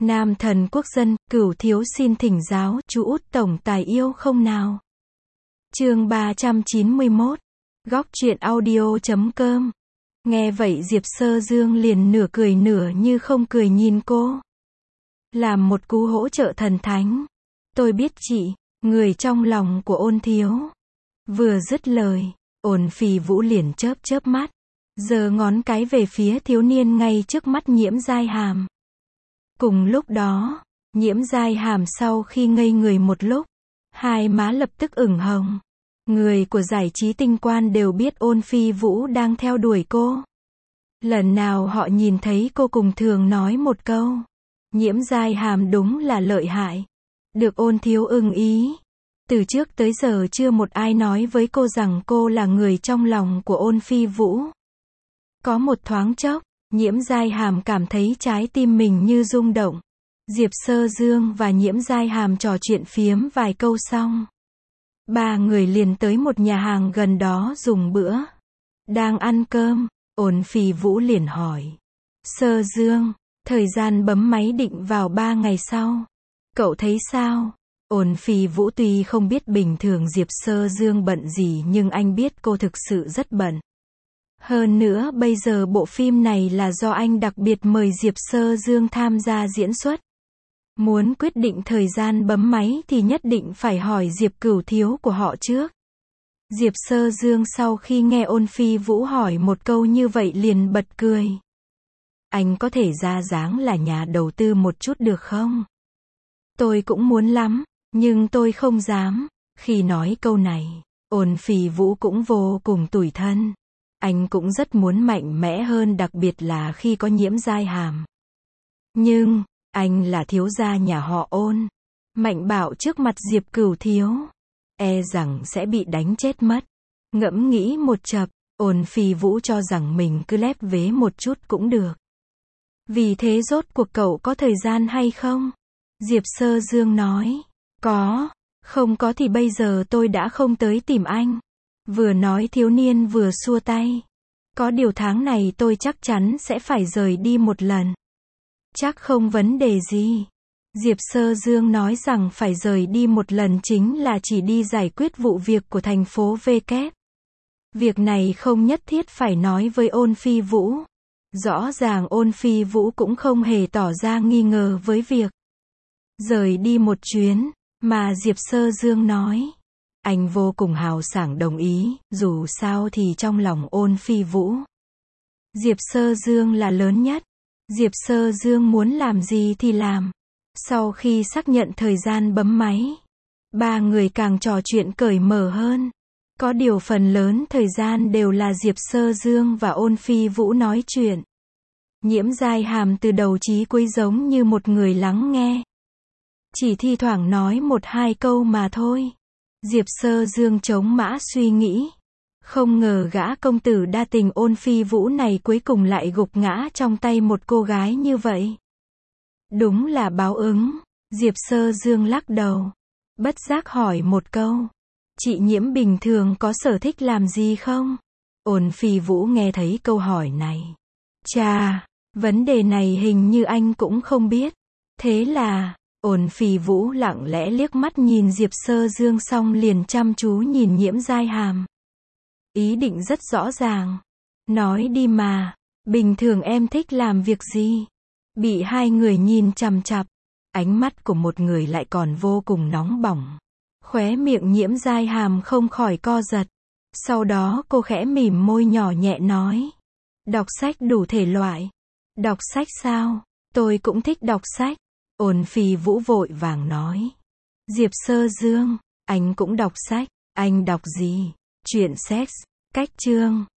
Nam thần quốc dân, Cửu thiếu xin thỉnh giáo, chú út tổng tài yêu không nào? Chương 391. Góc truyện audio.com. Nghe vậy Diệp Sơ Dương liền nửa cười nửa như không cười nhìn cô. Làm một cú hỗ trợ thần thánh. Tôi biết chị, người trong lòng của Ôn thiếu. Vừa dứt lời, Ôn Phi Vũ liền chớp chớp mắt, giơ ngón cái về phía thiếu niên ngay trước mắt Nhiễm Giai Hàm. Cùng lúc đó, Nhiễm Giai Hàm sau khi ngây người một lúc, hai má lập tức ửng hồng. Người của giải trí tinh quan đều biết Ôn Phi Vũ đang theo đuổi cô. Lần nào họ nhìn thấy cô cùng thường nói một câu, Nhiễm Giai Hàm đúng là lợi hại. Được Ôn thiếu ưng ý. Từ trước tới giờ chưa một ai nói với cô rằng cô là người trong lòng của Ôn Phi Vũ. Có một thoáng chốc, Nhiễm Giai Hàm cảm thấy trái tim mình như rung động. Diệp Sơ Dương và Nhiễm Giai Hàm trò chuyện phiếm vài câu xong, ba người liền tới một nhà hàng gần đó dùng bữa. Đang ăn cơm, Ôn Phi Vũ liền hỏi, Sơ Dương, thời gian bấm máy định vào 3 ngày sau. Cậu thấy sao? Ôn Phi Vũ tuy không biết bình thường Diệp Sơ Dương bận gì nhưng anh biết cô thực sự rất bận. Hơn nữa bây giờ bộ phim này là do anh đặc biệt mời Diệp Sơ Dương tham gia diễn xuất. Muốn quyết định thời gian bấm máy thì nhất định phải hỏi Diệp Cửu thiếu của họ trước. Diệp Sơ Dương sau khi nghe Ôn Phi Vũ hỏi một câu như vậy liền bật cười. Anh có thể ra dáng là nhà đầu tư một chút được không? Tôi cũng muốn lắm, nhưng tôi không dám. Khi nói câu này, Ôn Phi Vũ cũng vô cùng tủi thân. Anh cũng rất muốn mạnh mẽ hơn, đặc biệt là khi có Nhiễm Giai Hàm. Nhưng, anh là thiếu gia nhà họ Ôn. Mạnh bạo trước mặt Diệp Cửu thiếu, e rằng sẽ bị đánh chết mất. Ngẫm nghĩ một chập, Ôn Phi Vũ cho rằng mình cứ lép vế một chút cũng được. Vì thế rốt cuộc cậu có thời gian hay không? Diệp Sơ Dương nói, có, không có thì bây giờ tôi đã không tới tìm anh. Vừa nói thiếu niên vừa xua tay. Có điều tháng này tôi chắc chắn sẽ phải rời đi một lần. Chắc không vấn đề gì. Diệp Sơ Dương nói rằng phải rời đi một lần chính là chỉ đi giải quyết vụ việc của thành phố V kép. Việc này không nhất thiết phải nói với Ôn Phi Vũ. Rõ ràng Ôn Phi Vũ cũng không hề tỏ ra nghi ngờ với việc rời đi một chuyến, mà Diệp Sơ Dương nói. Anh vô cùng hào sảng đồng ý, dù sao thì trong lòng Ôn Phi Vũ, Diệp Sơ Dương là lớn nhất. Diệp Sơ Dương muốn làm gì thì làm. Sau khi xác nhận thời gian bấm máy, ba người càng trò chuyện cởi mở hơn. Có điều phần lớn thời gian đều là Diệp Sơ Dương và Ôn Phi Vũ nói chuyện. Nhiễm Giai Hàm từ đầu chí cuối giống như một người lắng nghe. Chỉ thi thoảng nói một hai câu mà thôi. Diệp Sơ Dương chống mã suy nghĩ. Không ngờ gã công tử đa tình Ôn Phi Vũ này cuối cùng lại gục ngã trong tay một cô gái như vậy. Đúng là báo ứng. Diệp Sơ Dương lắc đầu, bất giác hỏi một câu. Chị Nhiễm bình thường có sở thích làm gì không? Ôn Phi Vũ nghe thấy câu hỏi này. Chà, vấn đề này hình như anh cũng không biết. Thế là, Ôn Phi Vũ lặng lẽ liếc mắt nhìn Diệp Sơ Dương xong liền chăm chú nhìn Nhiễm Giai Hàm. Ý định rất rõ ràng. Nói đi mà, bình thường em thích làm việc gì? Bị hai người nhìn chằm chằm, ánh mắt của một người lại còn vô cùng nóng bỏng. Khóe miệng Nhiễm Giai Hàm không khỏi co giật. Sau đó cô khẽ mỉm môi nhỏ nhẹ nói. Đọc sách đủ thể loại. Đọc sách sao? Tôi cũng thích đọc sách. Ôn Phi Vũ vội vàng nói. Diệp Sơ Dương, anh cũng đọc sách. Anh đọc gì? Truyện sex, cách chương.